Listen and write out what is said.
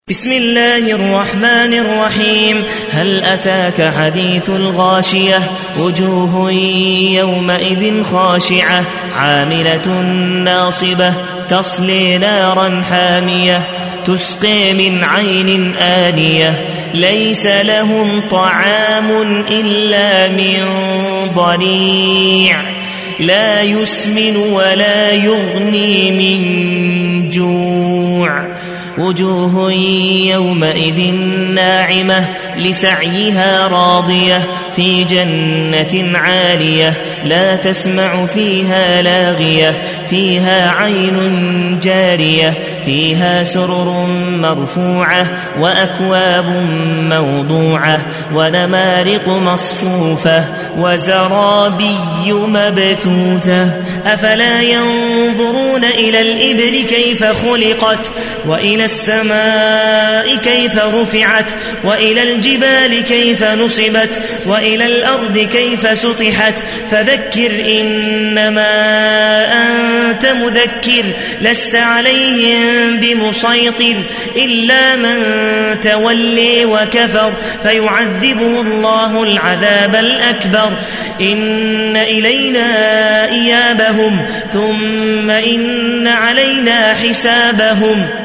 بسم الله الرحمن الرحيم. هل أتاك حديث الغاشية؟ وجوه يومئذ خاشعة عاملة ناصبة تصلي نارا حامية تسقي من عين آنية ليس لهم طعام إلا من ضريع لا يسمن ولا يغني من جوع. وجوه يومئذ ناعمة لسعيها راضية في جنة عالية لا تسمع فيها لاغية فيها عين جارية فيها سرر مرفوعة وأكواب موضوعة ونمارق مصفوفة وزرابي مبثوثة. أفلا ينظرون إلى الإبل كيف خلقت وإلى السماء كيف رفعت وإلى الجبال كيف نصبت وإلى الأرض كيف سطحت. فذكر إنما أنت مذكر لست عليهم بمسيطر إلا من تولي وكفر فيعذبه الله العذاب الأكبر. إن إلينا إيابهم ثم إن علينا حسابهم.